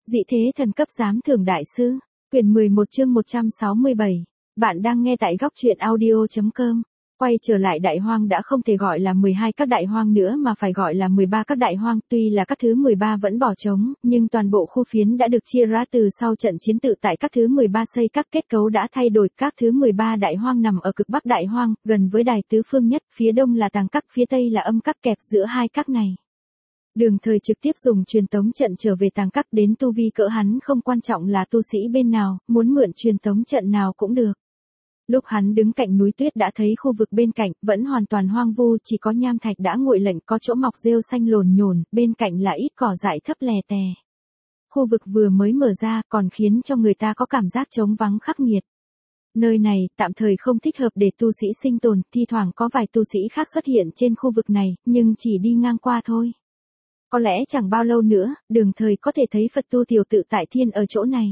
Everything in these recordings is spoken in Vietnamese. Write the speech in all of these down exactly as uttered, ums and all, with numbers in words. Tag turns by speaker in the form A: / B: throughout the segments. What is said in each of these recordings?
A: Dị thế thần cấp giám thưởng đại sư, quyển mười một chương một trăm sáu mươi bảy. Bạn đang nghe tại góc truyện audio chấm com. Quay trở lại đại hoang đã không thể gọi là mười hai các đại hoang nữa mà phải gọi là mười ba các đại hoang, tuy là các thứ mười ba vẫn bỏ trống, nhưng toàn bộ khu phiến đã được chia ra từ sau trận chiến tự tại các thứ mười ba xây các kết cấu đã thay đổi, các thứ mười ba đại hoang nằm ở cực bắc đại hoang, gần với đài tứ phương nhất, phía đông là tàng các, phía tây là âm các kẹp giữa hai các này. Đường Thời trực tiếp dùng truyền tống trận trở về tàng các, đến tu vi cỡ hắn không quan trọng là tu sĩ bên nào, muốn mượn truyền tống trận nào cũng được. Lúc hắn đứng cạnh núi tuyết đã thấy khu vực bên cạnh vẫn hoàn toàn hoang vu, chỉ có nham thạch đã nguội lạnh, có chỗ mọc rêu xanh lồn nhồn, bên cạnh là ít cỏ dại thấp lè tè. Khu vực vừa mới mở ra còn khiến cho người ta có cảm giác trống vắng khắc nghiệt. Nơi này tạm thời không thích hợp để tu sĩ sinh tồn, thi thoảng có vài tu sĩ khác xuất hiện trên khu vực này, nhưng chỉ đi ngang qua thôi. Có lẽ chẳng bao lâu nữa, Đường Thời có thể thấy Phật tu tiểu tự tại thiên ở chỗ này.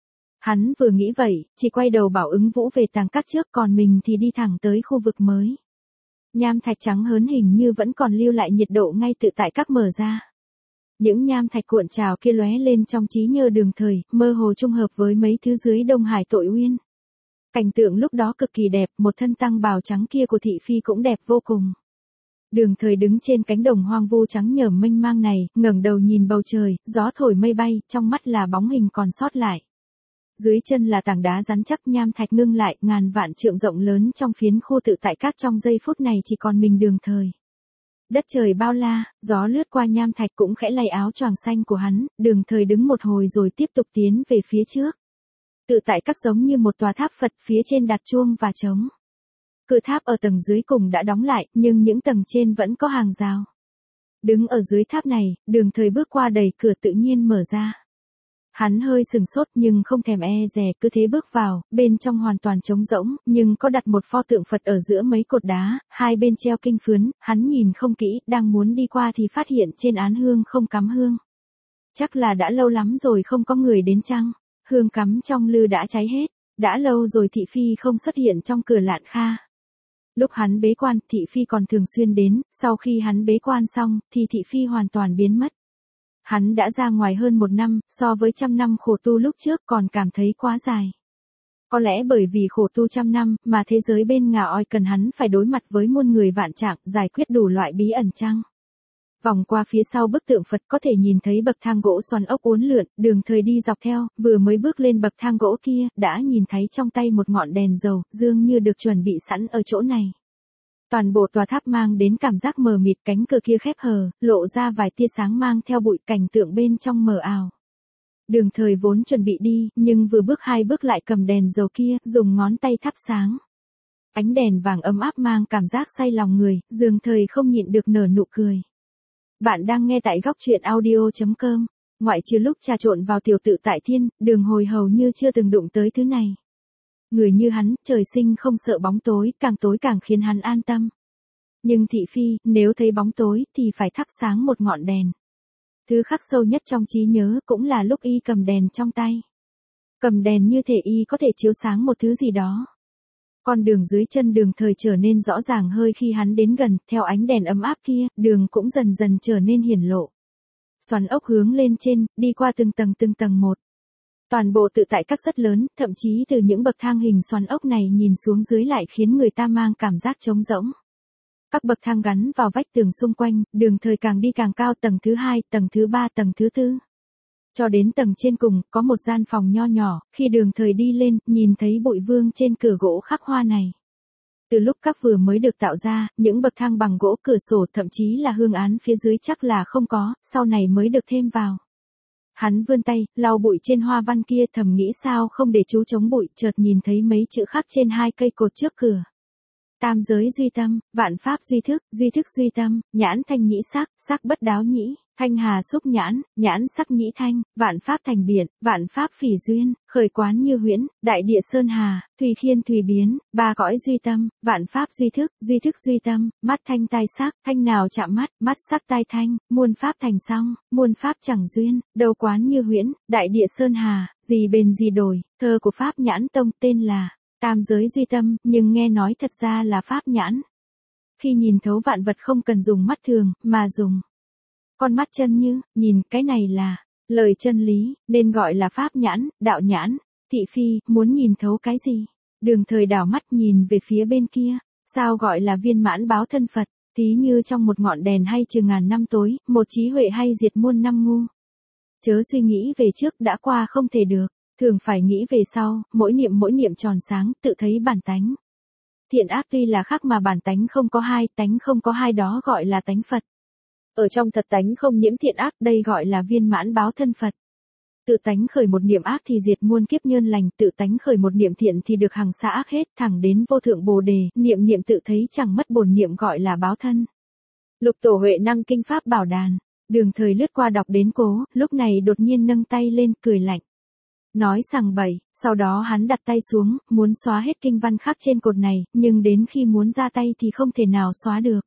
A: Hắn vừa nghĩ vậy, chỉ quay đầu bảo ứng vũ về tàng các trước, còn mình thì đi thẳng tới khu vực mới. Nham thạch trắng hớn hình như vẫn còn lưu lại nhiệt độ ngay tự tại các mở ra. Những nham thạch cuộn trào kia lóe lên trong trí nhớ Đường Thời, mơ hồ trung hợp với mấy thứ dưới Đông Hải Tội Uyên. Cảnh tượng lúc đó cực kỳ đẹp, một thân tăng bào trắng kia của thị phi cũng đẹp vô cùng. Đường Thời đứng trên cánh đồng hoang vu trắng nhởm mênh mang này, ngẩng đầu nhìn bầu trời, gió thổi mây bay, trong mắt là bóng hình còn sót lại. Dưới chân là tảng đá rắn chắc, nham thạch ngưng lại, ngàn vạn trượng rộng lớn trong phiến khu tự tại các, trong giây phút này chỉ còn mình Đường Thời. Đất trời bao la, gió lướt qua nham thạch cũng khẽ lay áo choàng xanh của hắn, Đường Thời đứng một hồi rồi tiếp tục tiến về phía trước. Tự tại các giống như một tòa tháp Phật, phía trên đặt chuông và trống. Cự tháp ở tầng dưới cùng đã đóng lại, nhưng những tầng trên vẫn có hàng rào. Đứng ở dưới tháp này, Đường Thời bước qua đẩy cửa tự nhiên mở ra. Hắn hơi sừng sốt nhưng không thèm e dè, cứ thế bước vào, bên trong hoàn toàn trống rỗng, nhưng có đặt một pho tượng Phật ở giữa mấy cột đá, hai bên treo kinh phướn, hắn nhìn không kỹ, đang muốn đi qua thì phát hiện trên án hương không cắm hương. Chắc là đã lâu lắm rồi không có người đến chăng, hương cắm trong lư đã cháy hết, đã lâu rồi thị phi không xuất hiện trong cửa Lạn Kha. Lúc hắn bế quan, thị phi còn thường xuyên đến, sau khi hắn bế quan xong, thì thị phi hoàn toàn biến mất. Hắn đã ra ngoài hơn một năm, so với trăm năm khổ tu lúc trước còn cảm thấy quá dài. Có lẽ bởi vì khổ tu trăm năm, mà thế giới bên Ngà Oi cần hắn phải đối mặt với muôn người vạn trạng, giải quyết đủ loại bí ẩn chăng? Vòng qua phía sau bức tượng Phật có thể nhìn thấy bậc thang gỗ xoắn ốc uốn lượn, Đường Thời đi dọc theo, vừa mới bước lên bậc thang gỗ kia, đã nhìn thấy trong tay một ngọn đèn dầu, dường như được chuẩn bị sẵn ở chỗ này. Toàn bộ tòa tháp mang đến cảm giác mờ mịt, cánh cửa kia khép hờ, lộ ra vài tia sáng mang theo bụi, cảnh tượng bên trong mờ ảo. Đường Thời vốn chuẩn bị đi, nhưng vừa bước hai bước lại cầm đèn dầu kia, dùng ngón tay thắp sáng. Ánh đèn vàng ấm áp mang cảm giác say lòng người, Đường Thời không nhịn được nở nụ cười. Bạn đang nghe tại góc truyện audio chấm com. Ngoại trừ lúc trà trộn vào tiểu tự tại thiên, Đường Hồi hầu như chưa từng đụng tới thứ này. Người như hắn, trời sinh không sợ bóng tối, càng tối càng khiến hắn an tâm. Nhưng thị phi, nếu thấy bóng tối, thì phải thắp sáng một ngọn đèn. Thứ khắc sâu nhất trong trí nhớ cũng là lúc y cầm đèn trong tay. Cầm đèn như thể y có thể chiếu sáng một thứ gì đó. Con đường dưới chân Đường Thời trở nên rõ ràng hơi khi hắn đến gần, theo ánh đèn ấm áp kia, đường cũng dần dần trở nên hiển lộ. Xoắn ốc hướng lên trên, đi qua từng tầng từng tầng một. Toàn bộ tự tại các rất lớn, thậm chí từ những bậc thang hình xoắn ốc này nhìn xuống dưới lại khiến người ta mang cảm giác trống rỗng. Các bậc thang gắn vào vách tường xung quanh, Đường Thời càng đi càng cao, tầng thứ hai, tầng thứ ba, tầng thứ tư. Cho đến tầng trên cùng, có một gian phòng nho nhỏ, khi Đường Thời đi lên, nhìn thấy bụi vương trên cửa gỗ khắc hoa này. Từ lúc các vừa mới được tạo ra, những bậc thang bằng gỗ, cửa sổ, thậm chí là hương án phía dưới chắc là không có, sau này mới được thêm vào. Hắn vươn tay, lau bụi trên hoa văn kia, thầm nghĩ sao không để chú chống bụi, chợt nhìn thấy mấy chữ khắc trên hai cây cột trước cửa. Tam giới duy tâm, vạn pháp duy thức, duy thức duy tâm, nhãn thanh nhĩ sắc, sắc bất đáo nhĩ, thanh hà xúc nhãn, nhãn sắc nhĩ thanh, vạn pháp thành biển, vạn pháp phỉ duyên, khởi quán như huyễn, đại địa sơn hà, tùy khiên tùy biến, ba cõi duy tâm, vạn pháp duy thức, duy thức duy tâm, mắt thanh tai sắc, thanh nào chạm mắt, mắt sắc tai thanh, muôn pháp thành song, muôn pháp chẳng duyên, đầu quán như huyễn, đại địa sơn hà, gì bền gì đổi, thơ của Pháp Nhãn Tông tên là Tam giới duy tâm, nhưng nghe nói thật ra là pháp nhãn. Khi nhìn thấu vạn vật không cần dùng mắt thường, mà dùng con mắt chân như, nhìn cái này là Lời chân lý, nên gọi là pháp nhãn, đạo nhãn. Thị phi, muốn nhìn thấu cái gì? Đường Thời đảo mắt nhìn về phía bên kia. Sao gọi là viên mãn báo thân Phật? Thí như trong một ngọn đèn hay trừ ngàn năm tối, một trí huệ hay diệt muôn năm ngu. Chớ suy nghĩ về trước đã qua không thể được, thường phải nghĩ về sau, mỗi niệm mỗi niệm tròn sáng, tự thấy bản tánh. Thiện ác tuy là khác mà bản tánh không có hai, tánh không có hai đó gọi là tánh Phật. Ở trong thật tánh không nhiễm thiện ác, đây gọi là viên mãn báo thân Phật. Tự tánh khởi một niệm ác thì diệt muôn kiếp nhân lành, tự tánh khởi một niệm thiện thì được hằng xa ác hết, thẳng đến vô thượng Bồ đề, niệm niệm tự thấy chẳng mất bổn niệm gọi là báo thân. Lục Tổ Huệ Năng Kinh Pháp Bảo Đàn. Đường Thời lướt qua đọc đến cố, lúc này đột nhiên nâng tay lên, cười lạnh. Nói sằng bậy, sau đó hắn đặt tay xuống, muốn xóa hết kinh văn khắc trên cột này, nhưng đến khi muốn ra tay thì không thể nào xóa được.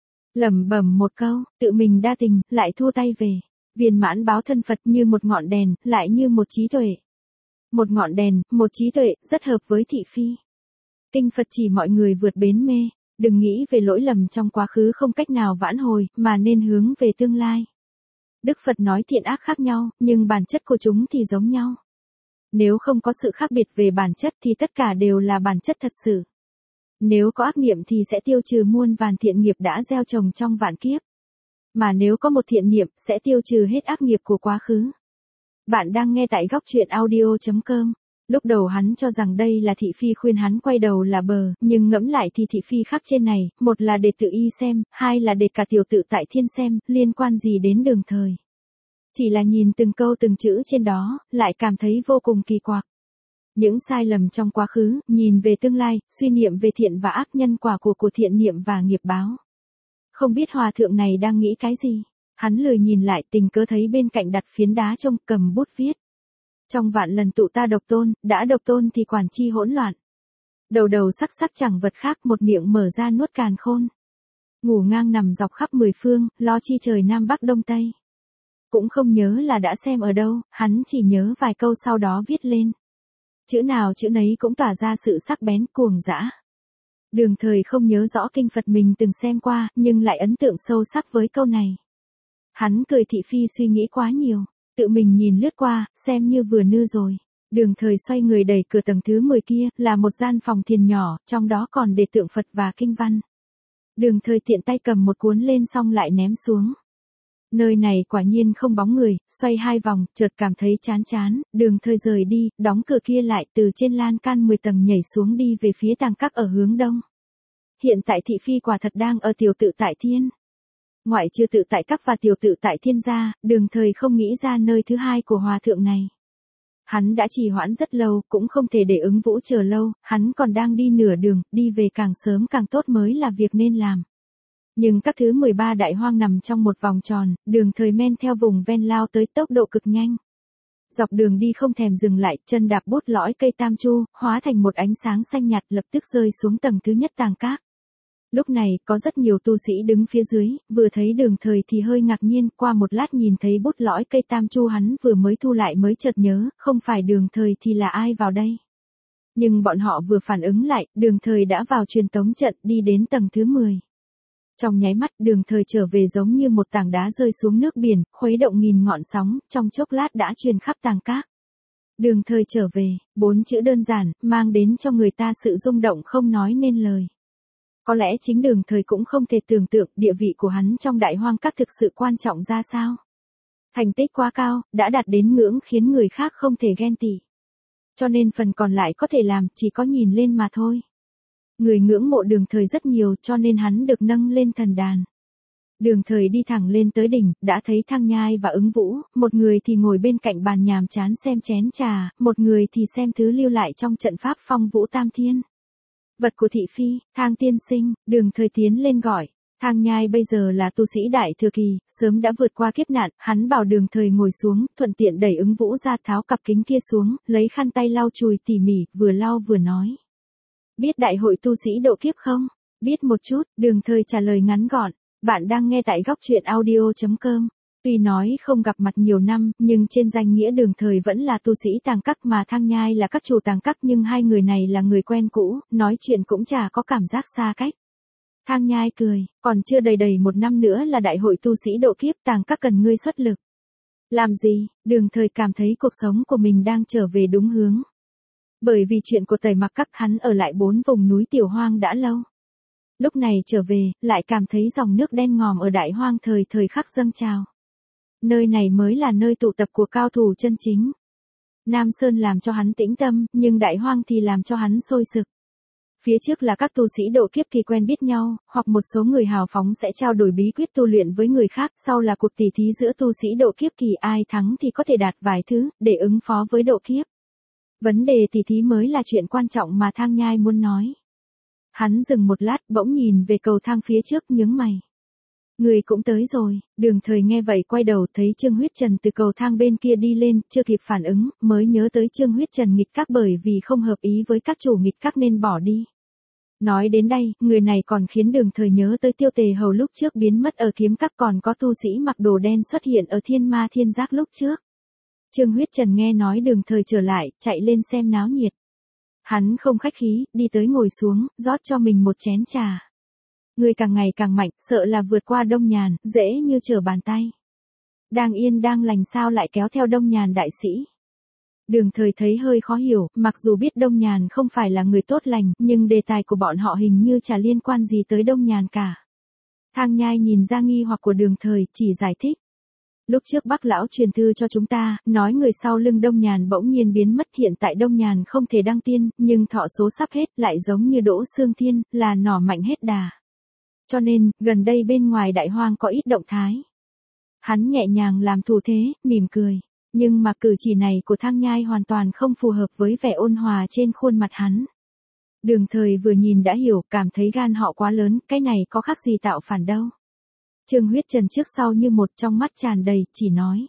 A: Lẩm bẩm một câu, tự mình đa tình, lại thua tay về. Viên mãn báo thân Phật như một ngọn đèn, lại như một trí tuệ. Một ngọn đèn, một trí tuệ, rất hợp với thị phi. Kinh Phật chỉ mọi người vượt bến mê, đừng nghĩ về lỗi lầm trong quá khứ không cách nào vãn hồi, mà nên hướng về tương lai. Đức Phật nói thiện ác khác nhau, nhưng bản chất của chúng thì giống nhau. Nếu không có sự khác biệt về bản chất thì tất cả đều là bản chất thật sự. Nếu có ác niệm thì sẽ tiêu trừ muôn vàn thiện nghiệp đã gieo trồng trong vạn kiếp. Mà nếu có một thiện niệm, sẽ tiêu trừ hết ác nghiệp của quá khứ. Bạn đang nghe tại góc truyện audio chấm com. Lúc đầu hắn cho rằng đây là thị phi khuyên hắn quay đầu là bờ, nhưng ngẫm lại thì thị phi khác trên này, một là để tự y xem, hai là để cả tiểu tự tại thiên xem, liên quan gì đến Đường Thời. Chỉ là nhìn từng câu từng chữ trên đó, lại cảm thấy vô cùng kỳ quặc. Những sai lầm trong quá khứ, nhìn về tương lai, suy niệm về thiện và ác, nhân quả của của thiện niệm và nghiệp báo. Không biết hòa thượng này đang nghĩ cái gì? Hắn lười nhìn lại, tình cớ thấy bên cạnh đặt phiến đá trông, cầm bút viết. Trong vạn lần tụ ta độc tôn, đã độc tôn thì quản chi hỗn loạn. Đầu đầu sắc sắc chẳng vật khác, một miệng mở ra nuốt càn khôn. Ngủ ngang nằm dọc khắp mười phương, lo chi trời Nam Bắc Đông Tây. Cũng không nhớ là đã xem ở đâu, hắn chỉ nhớ vài câu sau đó viết lên. Chữ nào chữ nấy cũng tỏa ra sự sắc bén cuồng dã. Đường Thời không nhớ rõ kinh Phật mình từng xem qua, nhưng lại ấn tượng sâu sắc với câu này. Hắn cười thị phi suy nghĩ quá nhiều, tự mình nhìn lướt qua, xem như vừa nư rồi. Đường Thời xoay người đẩy cửa tầng thứ mười kia, là một gian phòng thiền nhỏ, trong đó còn để tượng Phật và kinh văn. Đường Thời tiện tay cầm một cuốn lên xong lại ném xuống. Nơi này quả nhiên không bóng người, xoay hai vòng, chợt cảm thấy chán chán, Đường Thời rời đi, đóng cửa kia lại, từ trên lan can mười tầng nhảy xuống đi về phía tàng các ở hướng đông. Hiện tại thị phi quả thật đang ở tiểu tự tại thiên. Ngoại trừ tự tại các và tiểu tự tại thiên gia, Đường Thời không nghĩ ra nơi thứ hai của hòa thượng này. Hắn đã trì hoãn rất lâu, cũng không thể để ứng vũ chờ lâu, hắn còn đang đi nửa đường, đi về càng sớm càng tốt mới là việc nên làm. Nhưng các thứ mười ba đại hoang nằm trong một vòng tròn, Đường Thời men theo vùng ven lao tới tốc độ cực nhanh. Dọc đường đi không thèm dừng lại, chân đạp bút lõi cây tam chu, hóa thành một ánh sáng xanh nhạt lập tức rơi xuống tầng thứ nhất tàng các. Lúc này, có rất nhiều tu sĩ đứng phía dưới, vừa thấy Đường Thời thì hơi ngạc nhiên, qua một lát nhìn thấy bút lõi cây tam chu hắn vừa mới thu lại mới chợt nhớ, không phải Đường Thời thì là ai vào đây. Nhưng bọn họ vừa phản ứng lại, Đường Thời đã vào truyền tống trận đi đến tầng thứ mười. Trong nháy mắt, Đường Thời trở về giống như một tảng đá rơi xuống nước biển, khuấy động nghìn ngọn sóng, trong chốc lát đã truyền khắp tàng các. Đường Thời trở về, bốn chữ đơn giản, mang đến cho người ta sự rung động không nói nên lời. Có lẽ chính Đường Thời cũng không thể tưởng tượng địa vị của hắn trong đại hoang các thực sự quan trọng ra sao. Thành tích quá cao, đã đạt đến ngưỡng khiến người khác không thể ghen tị. Cho nên phần còn lại có thể làm, chỉ có nhìn lên mà thôi. Người ngưỡng mộ Đường Thời rất nhiều cho nên hắn được nâng lên thần đàn. Đường Thời đi thẳng lên tới đỉnh, đã thấy Thang Nhai và Ứng Vũ, một người thì ngồi bên cạnh bàn nhàm chán xem chén trà, một người thì xem thứ lưu lại trong trận pháp phong vũ tam thiên. Vật của thị phi, Thang tiên sinh, Đường Thời tiến lên gọi. Thang Nhai bây giờ là tu sĩ đại thừa kỳ, sớm đã vượt qua kiếp nạn, hắn bảo Đường Thời ngồi xuống, thuận tiện đẩy Ứng Vũ ra tháo cặp kính kia xuống, lấy khăn tay lau chùi tỉ mỉ, vừa lau vừa nói. Biết đại hội tu sĩ độ kiếp không? Biết một chút, Đường Thời trả lời ngắn gọn. Bạn đang nghe tại góc truyện audio chấm com. Tuy nói không gặp mặt nhiều năm, nhưng trên danh nghĩa Đường Thời vẫn là tu sĩ tàng các mà Thang Nhai là các chủ tàng các, nhưng hai người này là người quen cũ, nói chuyện cũng chả có cảm giác xa cách. Thang Nhai cười, còn chưa đầy đầy một năm nữa là đại hội tu sĩ độ kiếp, tàng các cần ngươi xuất lực. Làm gì? Đường Thời cảm thấy cuộc sống của mình đang trở về đúng hướng. Bởi vì chuyện của Tẩy Mặc Các, hắn ở lại bốn vùng núi Tiểu Hoang đã lâu. Lúc này trở về, lại cảm thấy dòng nước đen ngòm ở Đại Hoang thời thời khắc dâng trào. Nơi này mới là nơi tụ tập của cao thủ chân chính. Nam Sơn làm cho hắn tĩnh tâm, nhưng Đại Hoang thì làm cho hắn sôi sục. Phía trước là các tu sĩ độ kiếp kỳ quen biết nhau, hoặc một số người hào phóng sẽ trao đổi bí quyết tu luyện với người khác, sau là cuộc tỉ thí giữa tu sĩ độ kiếp kỳ, ai thắng thì có thể đạt vài thứ, để ứng phó với độ kiếp. Vấn đề tỉ thí mới là chuyện quan trọng mà Thang Nhai muốn nói. Hắn dừng một lát, bỗng nhìn về cầu thang phía trước, nhướng mày. Người cũng tới rồi. Đường Thời nghe vậy quay đầu, thấy Trương Huyết Trần từ cầu thang bên kia đi lên, chưa kịp phản ứng, mới nhớ tới Trương Huyết Trần nghịch các bởi vì không hợp ý với các chủ nghịch các nên bỏ đi. Nói đến đây, người này còn khiến Đường Thời nhớ tới Tiêu Tề Hầu lúc trước biến mất ở kiếm các, còn có tu sĩ mặc đồ đen xuất hiện ở Thiên Ma Thiên Giác lúc trước. Trương Huyết Trần nghe nói Đường Thời trở lại, chạy lên xem náo nhiệt. Hắn không khách khí, đi tới ngồi xuống, rót cho mình một chén trà. Người càng ngày càng mạnh, sợ là vượt qua Đông Nhàn, dễ như trở bàn tay. Đang yên đang lành sao lại kéo theo Đông Nhàn đại sĩ. Đường Thời thấy hơi khó hiểu, mặc dù biết Đông Nhàn không phải là người tốt lành, nhưng đề tài của bọn họ hình như chả liên quan gì tới Đông Nhàn cả. Thang Nhai nhìn ra nghi hoặc của Đường Thời, chỉ giải thích. Lúc trước Bắc lão truyền thư cho chúng ta, nói người sau lưng Đông Nhàn bỗng nhiên biến mất, hiện tại Đông Nhàn không thể đăng tiên, nhưng thọ số sắp hết, lại giống như Đỗ Xương Thiên, là nỏ mạnh hết đà. Cho nên, gần đây bên ngoài Đại Hoang có ít động thái. Hắn nhẹ nhàng làm thủ thế, mỉm cười. Nhưng mà cử chỉ này của Thang Nhai hoàn toàn không phù hợp với vẻ ôn hòa trên khuôn mặt hắn. Đường Thời vừa nhìn đã hiểu, cảm thấy gan họ quá lớn, cái này có khác gì tạo phản đâu. Trương Huyết Trần trước sau như một, trong mắt tràn đầy, chỉ nói.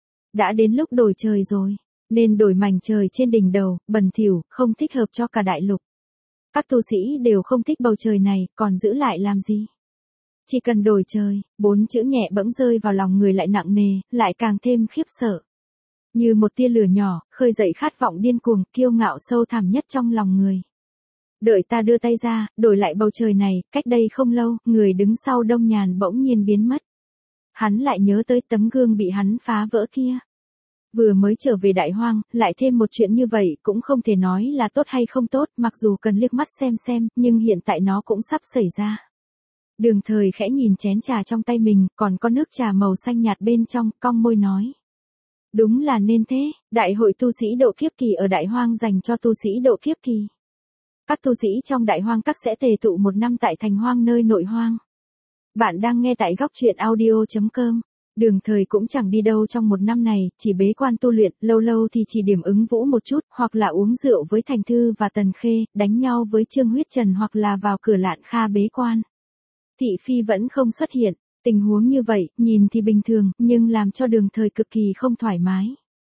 A: Đã đến lúc đổi trời rồi, nên đổi mảnh trời trên đỉnh đầu, bẩn thỉu, không thích hợp cho cả đại lục. Các tu sĩ đều không thích bầu trời này, còn giữ lại làm gì? Chỉ cần đổi trời, bốn chữ nhẹ bẫng rơi vào lòng người lại nặng nề, lại càng thêm khiếp sợ. Như một tia lửa nhỏ, khơi dậy khát vọng điên cuồng, kiêu ngạo sâu thẳm nhất trong lòng người. Đợi ta đưa tay ra, đổi lại bầu trời này, cách đây không lâu, người đứng sau Đông Nhàn bỗng nhiên biến mất. Hắn lại nhớ tới tấm gương bị hắn phá vỡ kia. Vừa mới trở về Đại Hoang, lại thêm một chuyện như vậy, cũng không thể nói là tốt hay không tốt, mặc dù cần liếc mắt xem xem, nhưng hiện tại nó cũng sắp xảy ra. Đường Thời khẽ nhìn chén trà trong tay mình, còn có nước trà màu xanh nhạt bên trong, cong môi nói. Đúng là nên thế, đại hội tu sĩ độ kiếp kỳ ở Đại Hoang dành cho tu sĩ độ kiếp kỳ. Các tu sĩ trong Đại Hoang các sẽ tề tụ một năm tại thành hoang nơi nội hoang. Bạn đang nghe tại góc truyện audio chấm com. Đường Thời cũng chẳng đi đâu trong một năm này, chỉ bế quan tu luyện, lâu lâu thì chỉ điểm ứng vũ một chút, hoặc là uống rượu với Thành Thư và Tần Khê, đánh nhau với Trương Huyết Trần hoặc là vào cửa Lạn Kha bế quan. Thị Phi vẫn không xuất hiện, tình huống như vậy, nhìn thì bình thường, nhưng làm cho Đường Thời cực kỳ không thoải mái.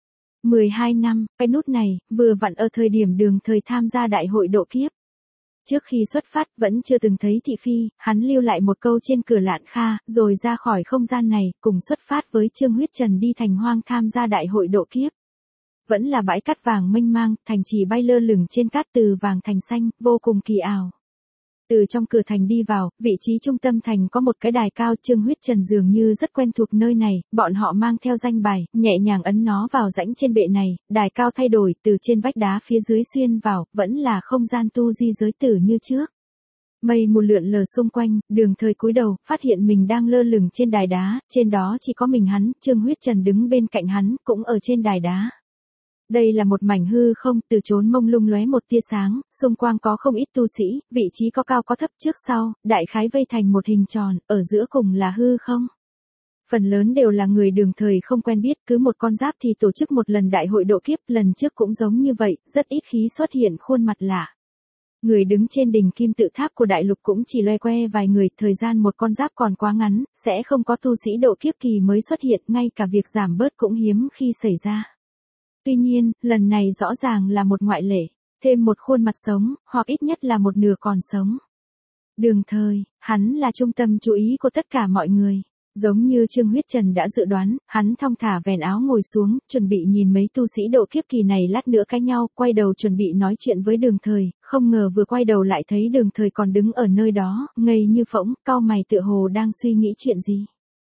A: mười hai năm, cái nút này, vừa vặn ở thời điểm Đường Thời tham gia đại hội độ kiếp. Trước khi xuất phát, vẫn chưa từng thấy Thị Phi, hắn lưu lại một câu trên cửa Lạn Kha, rồi ra khỏi không gian này, cùng xuất phát với Trương Huyết Trần đi thành hoang tham gia đại hội độ kiếp. Vẫn là bãi cát vàng mênh mang, thành trì bay lơ lửng trên cát từ vàng thành xanh, vô cùng kỳ ảo. Từ trong cửa thành đi vào, vị trí trung tâm thành có một cái đài cao, Trương Huyết Trần dường như rất quen thuộc nơi này, bọn họ mang theo danh bài, nhẹ nhàng ấn nó vào rãnh trên bệ này, đài cao thay đổi, từ trên vách đá phía dưới xuyên vào, vẫn là không gian tu di giới tử như trước. Mây mù lượn lờ xung quanh, Đường Thời cúi đầu, phát hiện mình đang lơ lửng trên đài đá, trên đó chỉ có mình hắn, Trương Huyết Trần đứng bên cạnh hắn, cũng ở trên đài đá. Đây là một mảnh hư không, từ chốn mông lung lóe một tia sáng, xung quanh có không ít tu sĩ, vị trí có cao có thấp trước sau, đại khái vây thành một hình tròn, ở giữa cùng là hư không. Phần lớn đều là người Đường Thời không quen biết, cứ một con giáp thì tổ chức một lần đại hội độ kiếp, lần trước cũng giống như vậy, rất ít khí xuất hiện khuôn mặt lạ. Người đứng trên đỉnh kim tự tháp của đại lục cũng chỉ loe que vài người, thời gian một con giáp còn quá ngắn, sẽ không có tu sĩ độ kiếp kỳ mới xuất hiện, ngay cả việc giảm bớt cũng hiếm khi xảy ra. Tuy nhiên, lần này rõ ràng là một ngoại lệ, thêm một khuôn mặt sống, hoặc ít nhất là một nửa còn sống. Đường Thời, hắn là trung tâm chú ý của tất cả mọi người. Giống như Trương Huyết Trần đã dự đoán, hắn thong thả vén áo ngồi xuống, chuẩn bị nhìn mấy tu sĩ độ kiếp kỳ này lát nữa cãi nhau, quay đầu chuẩn bị nói chuyện với Đường Thời, không ngờ vừa quay đầu lại thấy Đường Thời còn đứng ở nơi đó, ngây như phỗng, cau mày tựa hồ đang suy nghĩ chuyện gì.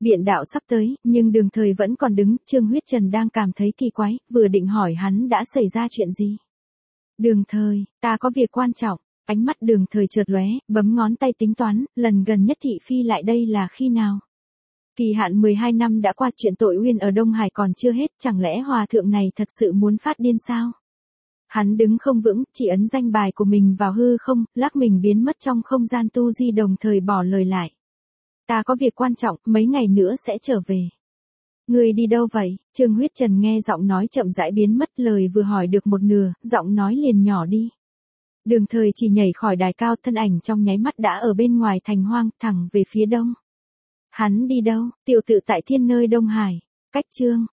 A: Biện đạo sắp tới, nhưng Đường Thời vẫn còn đứng, Trương Huyết Trần đang cảm thấy kỳ quái, vừa định hỏi hắn đã xảy ra chuyện gì. Đường Thời, ta có việc quan trọng, ánh mắt Đường Thời chợt lóe, bấm ngón tay tính toán, lần gần nhất thị phi lại đây là khi nào? Kỳ hạn mười hai năm đã qua, chuyện tội uyên ở Đông Hải còn chưa hết, chẳng lẽ hòa thượng này thật sự muốn phát điên sao? Hắn đứng không vững, chỉ ấn danh bài của mình vào hư không, lắc mình biến mất trong không gian tu di, đồng thời bỏ lời lại. Ta có việc quan trọng, mấy ngày nữa sẽ trở về. Người đi đâu vậy? Trương Huyết Trần nghe giọng nói chậm rãi biến mất, lời vừa hỏi được một nửa, giọng nói liền nhỏ đi. Đường Thời chỉ nhảy khỏi đài cao, thân ảnh trong nháy mắt đã ở bên ngoài thành hoang, thẳng về phía đông. Hắn đi đâu? Tiểu tự tại thiên nơi Đông Hải. Cách chương